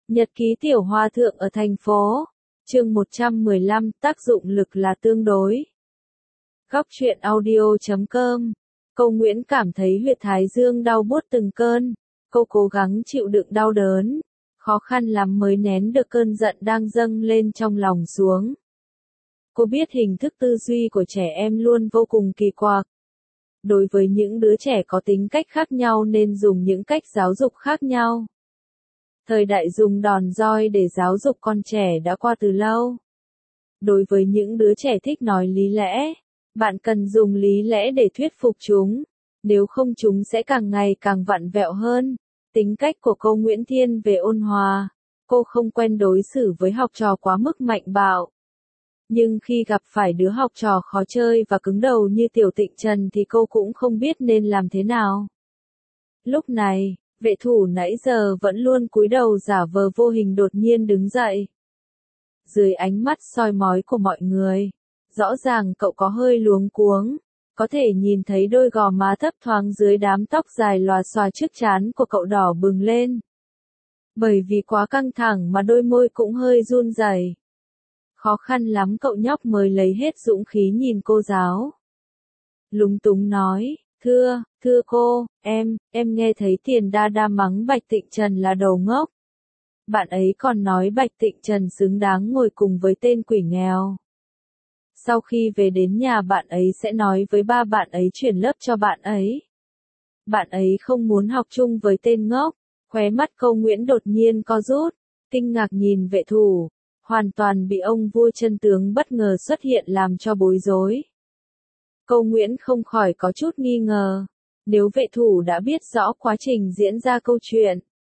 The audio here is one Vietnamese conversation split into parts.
Nhật ký tiểu hòa thượng ở thành phố. Chương 115, tác dụng lực là tương đối. Góc truyện audio.com. Cô Nguyễn cảm thấy huyệt thái dương đau buốt từng cơn. Cô cố gắng chịu đựng đau đớn. Khó khăn lắm mới nén được cơn giận đang dâng lên trong lòng xuống. Cô biết hình thức tư duy của trẻ em luôn vô cùng kỳ quặc. Đối với những đứa trẻ có tính cách khác nhau nên dùng những cách giáo dục khác nhau. Thời đại dùng đòn roi để giáo dục con trẻ đã qua từ lâu. Đối với những đứa trẻ thích nói lý lẽ, bạn cần dùng lý lẽ để thuyết phục chúng, nếu không chúng sẽ càng ngày càng vặn vẹo hơn. Tính cách của cô Nguyễn thiên về ôn hòa, cô không quen đối xử với học trò quá mức mạnh bạo. Nhưng khi gặp phải đứa học trò khó chơi và cứng đầu như Tiểu Tịnh Trần thì cô cũng không biết nên làm thế nào. Lúc này, vệ thủ nãy giờ vẫn luôn cúi đầu giả vờ vô hình đột nhiên đứng dậy. Dưới ánh mắt soi mói của mọi người, rõ ràng cậu có hơi luống cuống, có thể nhìn thấy đôi gò má thấp thoáng dưới đám tóc dài lòa xòa trước trán của cậu đỏ bừng lên. Bởi vì quá căng thẳng mà đôi môi cũng hơi run rẩy. Khó khăn lắm cậu nhóc mới lấy hết dũng khí nhìn cô giáo. Lúng túng nói, thưa cô, em nghe thấy Tiền Đa Đa mắng Bạch Tịnh Trần là đầu ngốc. Bạn ấy còn nói Bạch Tịnh Trần xứng đáng ngồi cùng với tên quỷ nghèo. Sau khi về đến nhà bạn ấy sẽ nói với ba bạn ấy chuyển lớp cho bạn ấy. Bạn ấy không muốn học chung với tên ngốc. Khóe mắt cô Nguyễn đột nhiên co rút, kinh ngạc nhìn vệ thủ, hoàn toàn bị ông vua chân tướng bất ngờ xuất hiện làm cho bối rối. Cô Nguyễn không khỏi có chút nghi ngờ, nếu vệ thủ đã biết rõ quá trình diễn ra câu chuyện,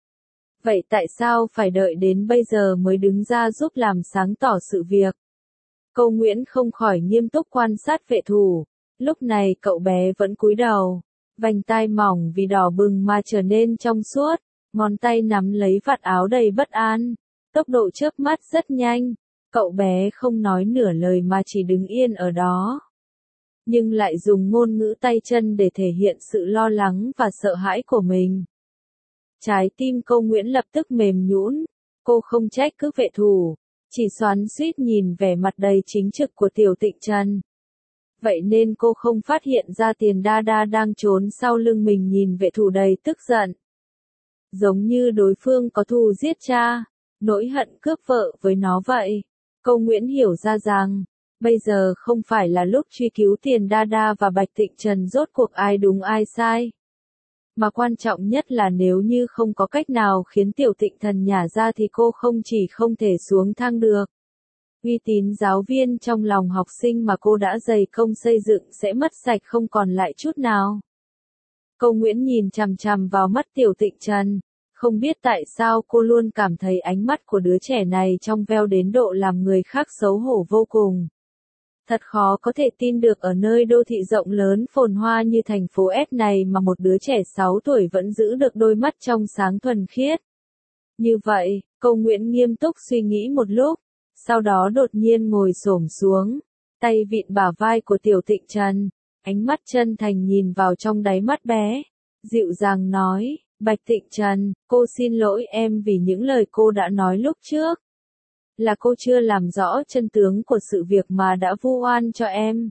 vậy tại sao phải đợi đến bây giờ mới đứng ra giúp làm sáng tỏ sự việc? Cô Nguyễn không khỏi nghiêm túc quan sát vệ thủ, lúc này cậu bé vẫn cúi đầu, vành tai mỏng vì đỏ bừng mà trở nên trong suốt, ngón tay nắm lấy vạt áo đầy bất an, tốc độ chớp mắt rất nhanh, cậu bé không nói nửa lời mà chỉ đứng yên ở đó. Nhưng lại dùng ngôn ngữ tay chân để thể hiện sự lo lắng và sợ hãi của mình. Trái tim cô Nguyễn lập tức mềm nhũn, cô không trách cứ vệ thủ, chỉ xoắn xuýt nhìn vẻ mặt đầy chính trực của Tiểu Tịnh Trần. Vậy nên cô không phát hiện ra Tiền Đa Đa đang trốn sau lưng mình nhìn vệ thủ đầy tức giận. Giống như đối phương có thù giết cha, nỗi hận cướp vợ với nó vậy. Cô Nguyễn hiểu ra rằng, bây giờ không phải là lúc truy cứu Tiền Đa Đa và Bạch Tịnh Trần rốt cuộc ai đúng ai sai. Mà quan trọng nhất là nếu như không có cách nào khiến Tiểu Tịnh Thần nhả ra thì cô không chỉ không thể xuống thang được. Uy tín giáo viên trong lòng học sinh mà cô đã dày công xây dựng sẽ mất sạch không còn lại chút nào. Cô Nguyễn nhìn chằm chằm vào mắt Tiểu Tịnh Trần, không biết tại sao cô luôn cảm thấy ánh mắt của đứa trẻ này trong veo đến độ làm người khác xấu hổ vô cùng. Thật khó có thể tin được ở nơi đô thị rộng lớn phồn hoa như thành phố S này mà một đứa trẻ 6 tuổi vẫn giữ được đôi mắt trong sáng thuần khiết. Như vậy, cô Nguyễn nghiêm túc suy nghĩ một lúc, sau đó đột nhiên ngồi xổm xuống, tay vịn bả vai của Tiểu Tịnh Trần, ánh mắt chân thành nhìn vào trong đáy mắt bé, dịu dàng nói, Bạch Tịnh Trần, cô xin lỗi em vì những lời cô đã nói lúc trước. Là cô chưa làm rõ chân tướng của sự việc mà đã vu oan cho em.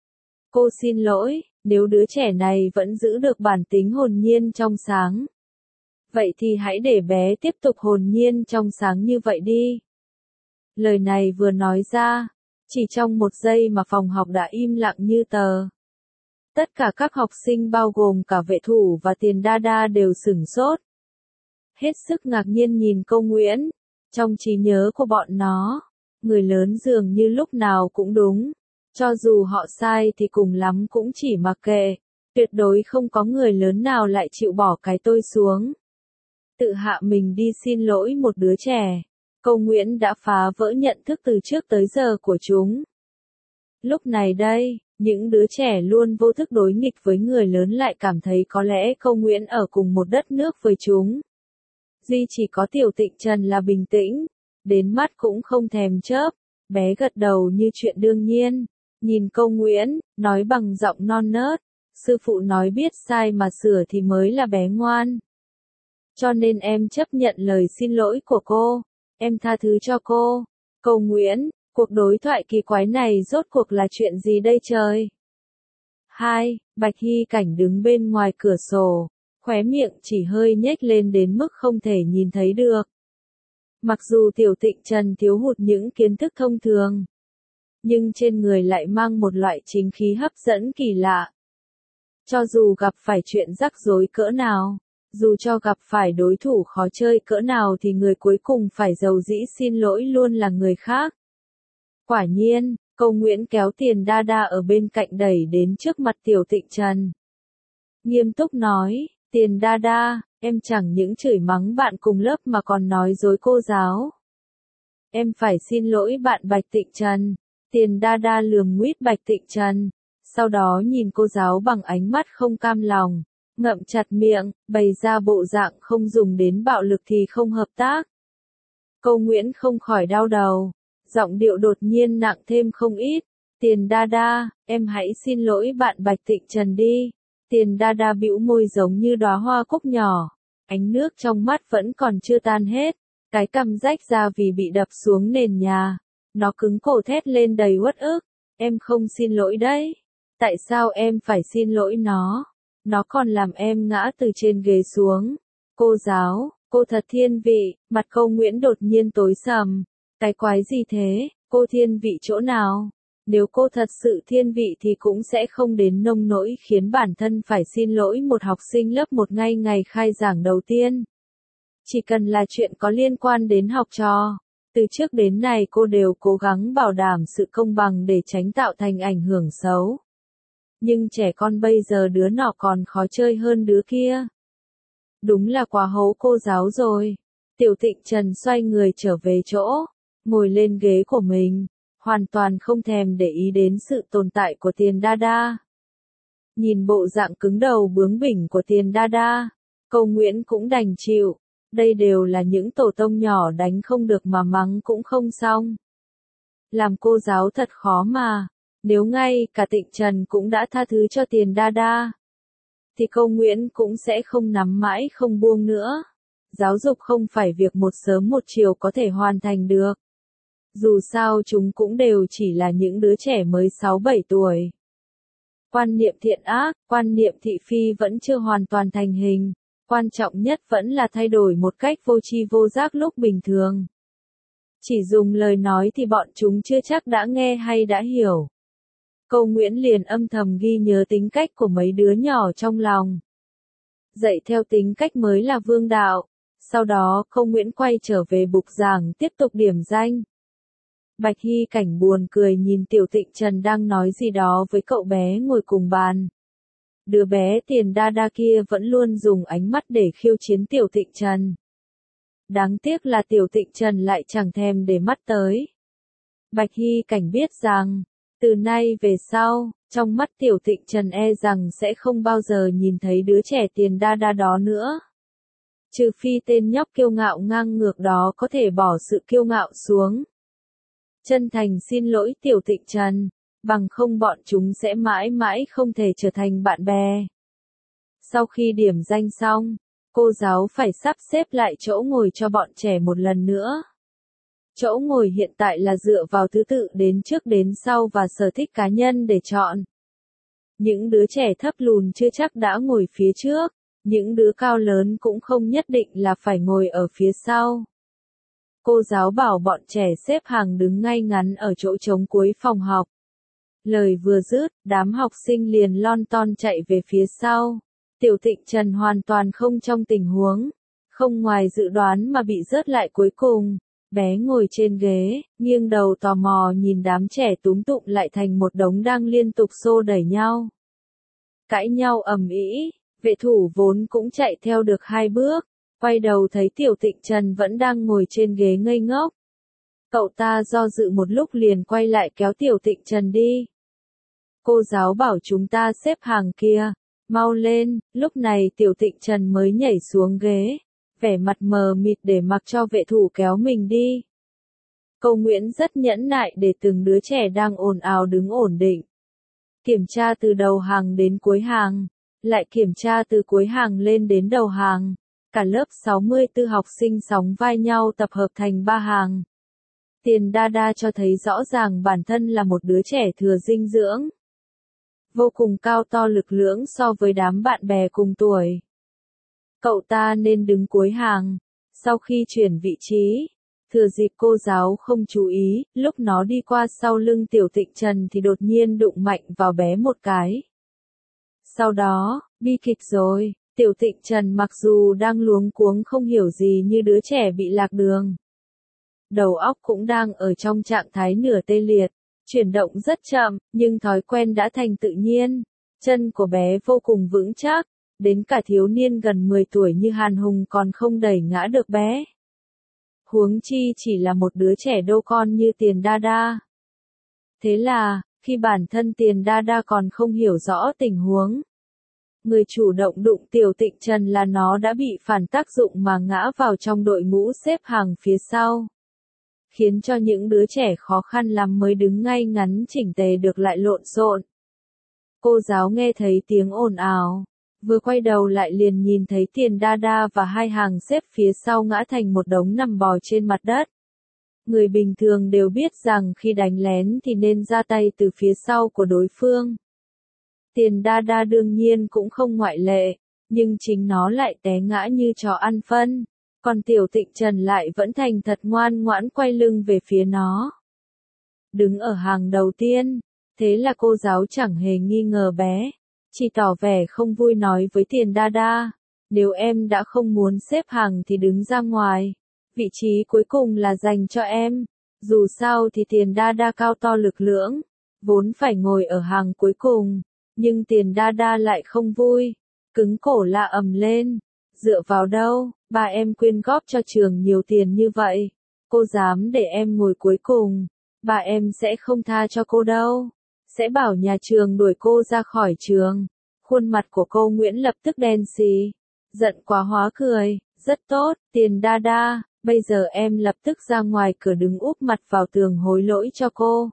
Cô xin lỗi, nếu đứa trẻ này vẫn giữ được bản tính hồn nhiên trong sáng. Vậy thì hãy để bé tiếp tục hồn nhiên trong sáng như vậy đi. Lời này vừa nói ra, chỉ trong một giây mà phòng học đã im lặng như tờ. Tất cả các học sinh bao gồm cả vệ thủ và Tiền Đa Đa đều sửng sốt. Hết sức ngạc nhiên nhìn cô Nguyễn. Trong trí nhớ của bọn nó, người lớn dường như lúc nào cũng đúng. Cho dù họ sai thì cùng lắm cũng chỉ mặc kệ. Tuyệt đối không có người lớn nào lại chịu bỏ cái tôi xuống. Tự hạ mình đi xin lỗi một đứa trẻ. Cô Nguyễn đã phá vỡ nhận thức từ trước tới giờ của chúng. Lúc này đây, những đứa trẻ luôn vô thức đối nghịch với người lớn lại cảm thấy có lẽ cô Nguyễn ở cùng một đất nước với chúng. Duy chỉ có Tiểu Tịnh Trần là bình tĩnh, đến mắt cũng không thèm chớp, bé gật đầu như chuyện đương nhiên, nhìn cô Nguyễn, nói bằng giọng non nớt, sư phụ nói biết sai mà sửa thì mới là bé ngoan. Cho nên em chấp nhận lời xin lỗi của cô. Em tha thứ cho cô. Câu Nguyễn, cuộc đối thoại kỳ quái này rốt cuộc là chuyện gì đây trời? 2. Bạch Hy Cảnh đứng bên ngoài cửa sổ, khóe miệng chỉ hơi nhếch lên đến mức không thể nhìn thấy được. Mặc dù Tiểu Tịnh Trần thiếu hụt những kiến thức thông thường, nhưng trên người lại mang một loại chính khí hấp dẫn kỳ lạ. Cho dù gặp phải chuyện rắc rối cỡ nào, dù cho gặp phải đối thủ khó chơi cỡ nào thì người cuối cùng phải dầu dĩ xin lỗi luôn là người khác. Quả nhiên, Câu Nguyễn kéo Tiền Đa Đa ở bên cạnh đẩy đến trước mặt Tiểu Tịnh Trần. Nghiêm túc nói, Tiền Đa Đa, em chẳng những chửi mắng bạn cùng lớp mà còn nói dối cô giáo. Em phải xin lỗi bạn Bạch Tịnh Trần. Tiền Đa Đa lườm nguýt Bạch Tịnh Trần, sau đó nhìn cô giáo bằng ánh mắt không cam lòng, ngậm chặt miệng, bày ra bộ dạng không dùng đến bạo lực thì không hợp tác. Câu Nguyễn không khỏi đau đầu, giọng điệu đột nhiên nặng thêm không ít. Tiền Đa Đa, em hãy xin lỗi bạn Bạch Tịnh Trần đi. Tiền Đa Đa bĩu môi giống như đóa hoa cúc nhỏ, ánh nước trong mắt vẫn còn chưa tan hết, cái cằm rách ra vì bị đập xuống nền nhà. Nó cứng cổ thét lên đầy uất ức, em không xin lỗi đấy. Tại sao em phải xin lỗi nó? Nó còn làm em ngã từ trên ghế xuống. Cô giáo, cô thật thiên vị. Mặt Câu Nguyễn đột nhiên tối sầm. Cái quái gì thế, cô thiên vị chỗ nào? Nếu cô thật sự thiên vị thì cũng sẽ không đến nông nỗi khiến bản thân phải xin lỗi một học sinh lớp 1 ngay ngày khai giảng đầu tiên. Chỉ cần là chuyện có liên quan đến học trò. Từ trước đến nay cô đều cố gắng bảo đảm sự công bằng để tránh tạo thành ảnh hưởng xấu. Nhưng trẻ con bây giờ đứa nọ còn khó chơi hơn đứa kia. Đúng là quá hố cô giáo rồi. Tiểu Tịnh Trần xoay người trở về chỗ, ngồi lên ghế của mình, hoàn toàn không thèm để ý đến sự tồn tại của Tiền Đa Đa. Nhìn bộ dạng cứng đầu bướng bỉnh của Tiền Đa Đa, Câu Nguyễn cũng đành chịu. Đây đều là những tổ tông nhỏ đánh không được mà mắng cũng không xong. Làm cô giáo thật khó mà, nếu ngay cả Tịnh Trần cũng đã tha thứ cho Tiền Đa Đa, thì Câu Nguyễn cũng sẽ không nắm mãi không buông nữa. Giáo dục không phải việc một sớm một chiều có thể hoàn thành được. Dù sao chúng cũng đều chỉ là những đứa trẻ mới 6-7 tuổi. Quan niệm thiện ác, quan niệm thị phi vẫn chưa hoàn toàn thành hình. Quan trọng nhất vẫn là thay đổi một cách vô tri vô giác lúc bình thường. Chỉ dùng lời nói thì bọn chúng chưa chắc đã nghe hay đã hiểu. Câu Nguyễn liền âm thầm ghi nhớ tính cách của mấy đứa nhỏ trong lòng. Dạy theo tính cách mới là vương đạo. Sau đó Câu Nguyễn quay trở về bục giảng tiếp tục điểm danh. Bạch Hy Cảnh buồn cười nhìn Tiểu Tịnh Trần đang nói gì đó với cậu bé ngồi cùng bàn. Đứa bé Tiền Đa Đa kia vẫn luôn dùng ánh mắt để khiêu chiến Tiểu Tịnh Trần. Đáng tiếc là Tiểu Tịnh Trần lại chẳng thèm để mắt tới. Bạch Hy Cảnh biết rằng, từ nay về sau, trong mắt Tiểu Tịnh Trần e rằng sẽ không bao giờ nhìn thấy đứa trẻ Tiền Đa Đa đó nữa. Trừ phi tên nhóc kiêu ngạo ngang ngược đó có thể bỏ sự kiêu ngạo xuống. Chân thành xin lỗi Tiểu Tịnh Trần. Bằng không bọn chúng sẽ mãi mãi không thể trở thành bạn bè. Sau khi điểm danh xong, cô giáo phải sắp xếp lại chỗ ngồi cho bọn trẻ một lần nữa. Chỗ ngồi hiện tại là dựa vào thứ tự đến trước đến sau và sở thích cá nhân để chọn. Những đứa trẻ thấp lùn chưa chắc đã ngồi phía trước, những đứa cao lớn cũng không nhất định là phải ngồi ở phía sau. Cô giáo bảo bọn trẻ xếp hàng đứng ngay ngắn ở chỗ trống cuối phòng học. Lời vừa dứt, đám học sinh liền lon ton chạy về phía sau. Tiểu Tịnh Trần hoàn toàn không trong tình huống, không ngoài dự đoán mà bị rớt lại cuối cùng. Bé ngồi trên ghế, nghiêng đầu tò mò nhìn đám trẻ túm tụm lại thành một đống đang liên tục xô đẩy nhau. Cãi nhau ầm ĩ, vệ thủ vốn cũng chạy theo được 2 bước, quay đầu thấy Tiểu Tịnh Trần vẫn đang ngồi trên ghế ngây ngốc. Cậu ta do dự một lúc liền quay lại kéo Tiểu Tịnh Trần đi. Cô giáo bảo chúng ta xếp hàng kia, mau lên. Lúc này Tiểu Tịnh Trần mới nhảy xuống ghế, vẻ mặt mờ mịt để mặc cho vệ thủ kéo mình đi. Câu Nguyễn rất nhẫn nại để từng đứa trẻ đang ồn ào đứng ổn định. Kiểm tra từ đầu hàng đến cuối hàng, lại kiểm tra từ cuối hàng lên đến đầu hàng. Cả lớp 64 học sinh sóng vai nhau tập hợp thành ba hàng. Tiền Đa cho thấy rõ ràng bản thân là một đứa trẻ thừa dinh dưỡng. Vô cùng cao to lực lưỡng so với đám bạn bè cùng tuổi. Cậu ta nên đứng cuối hàng. Sau khi chuyển vị trí, thừa dịp cô giáo không chú ý, lúc nó đi qua sau lưng Tiểu Tịnh Trần thì đột nhiên đụng mạnh vào bé một cái. Sau đó, bi kịch rồi, Tiểu Tịnh Trần mặc dù đang luống cuống không hiểu gì như đứa trẻ bị lạc đường. Đầu óc cũng đang ở trong trạng thái nửa tê liệt, chuyển động rất chậm, nhưng thói quen đã thành tự nhiên. Chân của bé vô cùng vững chắc, đến cả thiếu niên gần 10 tuổi như Hàn Hùng còn không đẩy ngã được bé. Huống chi chỉ là một đứa trẻ đô con như Tiền Đa. Thế là, khi bản thân Tiền Đa còn không hiểu rõ tình huống, người chủ động đụng Tiểu Tịnh Trần là nó đã bị phản tác dụng mà ngã vào trong đội ngũ xếp hàng phía sau. Khiến cho những đứa trẻ khó khăn lắm mới đứng ngay ngắn chỉnh tề được lại lộn xộn. Cô giáo nghe thấy tiếng ồn ào, vừa quay đầu lại liền nhìn thấy Tiền Đa và hai hàng xếp phía sau ngã thành một đống nằm bò trên mặt đất. Người bình thường đều biết rằng khi đánh lén thì nên ra tay từ phía sau của đối phương. Tiền Đa đương nhiên cũng không ngoại lệ, nhưng chính nó lại té ngã như chó ăn phân, còn Tiểu Tịnh Trần lại vẫn thành thật ngoan ngoãn quay lưng về phía nó. Đứng ở hàng đầu tiên, thế là cô giáo chẳng hề nghi ngờ bé, chỉ tỏ vẻ không vui nói với Tiền Đa, nếu em đã không muốn xếp hàng thì đứng ra ngoài, vị trí cuối cùng là dành cho em, dù sao thì Tiền Đa cao to lực lưỡng, vốn phải ngồi ở hàng cuối cùng, nhưng Tiền Đa lại không vui, cứng cổ la ầm lên, dựa vào đâu, ba em quyên góp cho trường nhiều tiền như vậy, cô dám để em ngồi cuối cùng, ba em sẽ không tha cho cô đâu. Sẽ bảo nhà trường đuổi cô ra khỏi trường. Khuôn mặt của cô Nguyễn lập tức đen xì. Giận quá hóa cười. Rất tốt, Tiền Đa, bây giờ em lập tức ra ngoài cửa đứng úp mặt vào tường hối lỗi cho cô.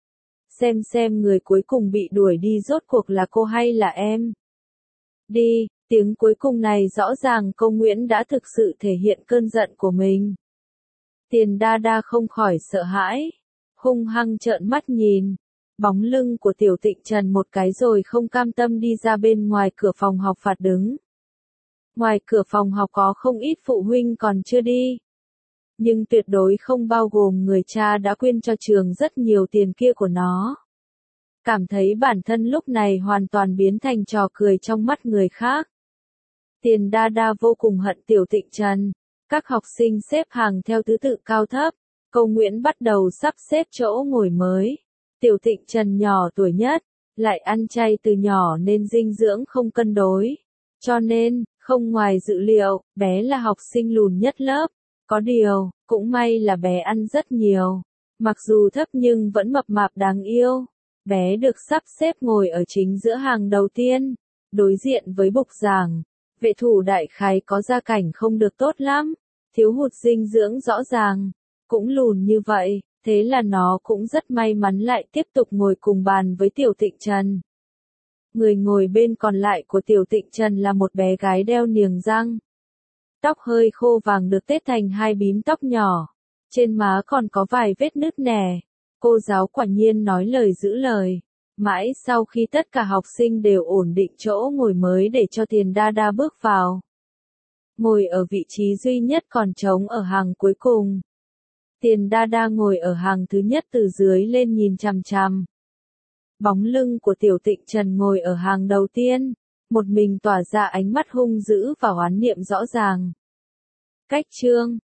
Xem người cuối cùng bị đuổi đi rốt cuộc là cô hay là em. Đi, tiếng cuối cùng này rõ ràng cô Nguyễn đã thực sự thể hiện cơn giận của mình. Tiền Đa không khỏi sợ hãi. Hung hăng trợn mắt nhìn. Bóng lưng của Tiểu Tịnh Trần một cái rồi không cam tâm đi ra bên ngoài cửa phòng học phạt đứng. Ngoài cửa phòng học có không ít phụ huynh còn chưa đi. Nhưng tuyệt đối không bao gồm người cha đã quyên cho trường rất nhiều tiền kia của nó. Cảm thấy bản thân lúc này hoàn toàn biến thành trò cười trong mắt người khác. Tiền Đa vô cùng hận Tiểu Tịnh Trần. Các học sinh xếp hàng theo thứ tự cao thấp. Cô Nguyễn bắt đầu sắp xếp chỗ ngồi mới. Tiểu Tịnh Trần nhỏ tuổi nhất, lại ăn chay từ nhỏ nên dinh dưỡng không cân đối. Cho nên, không ngoài dự liệu, bé là học sinh lùn nhất lớp. Có điều, cũng may là bé ăn rất nhiều. Mặc dù thấp nhưng vẫn mập mạp đáng yêu. Bé được sắp xếp ngồi ở chính giữa hàng đầu tiên, đối diện với bục giảng. Vệ thủ đại khái có gia cảnh không được tốt lắm, thiếu hụt dinh dưỡng rõ ràng, cũng lùn như vậy. Thế là nó cũng rất may mắn lại tiếp tục ngồi cùng bàn với Tiểu Tịnh Trần. Người ngồi bên còn lại của Tiểu Tịnh Trần là một bé gái đeo niềng răng. Tóc hơi khô vàng được tết thành hai bím tóc nhỏ. Trên má còn có vài vết nứt nẻ. Cô giáo quả nhiên nói lời giữ lời. Mãi sau khi tất cả học sinh đều ổn định chỗ ngồi mới để cho Tiền Đa bước vào. Ngồi ở vị trí duy nhất còn trống ở hàng cuối cùng. Tiền Đa ngồi ở hàng thứ nhất từ dưới lên nhìn chằm chằm. Bóng lưng của Tiểu Tịnh Trần ngồi ở hàng đầu tiên, một mình tỏa ra ánh mắt hung dữ và oán niệm rõ ràng. Cách chương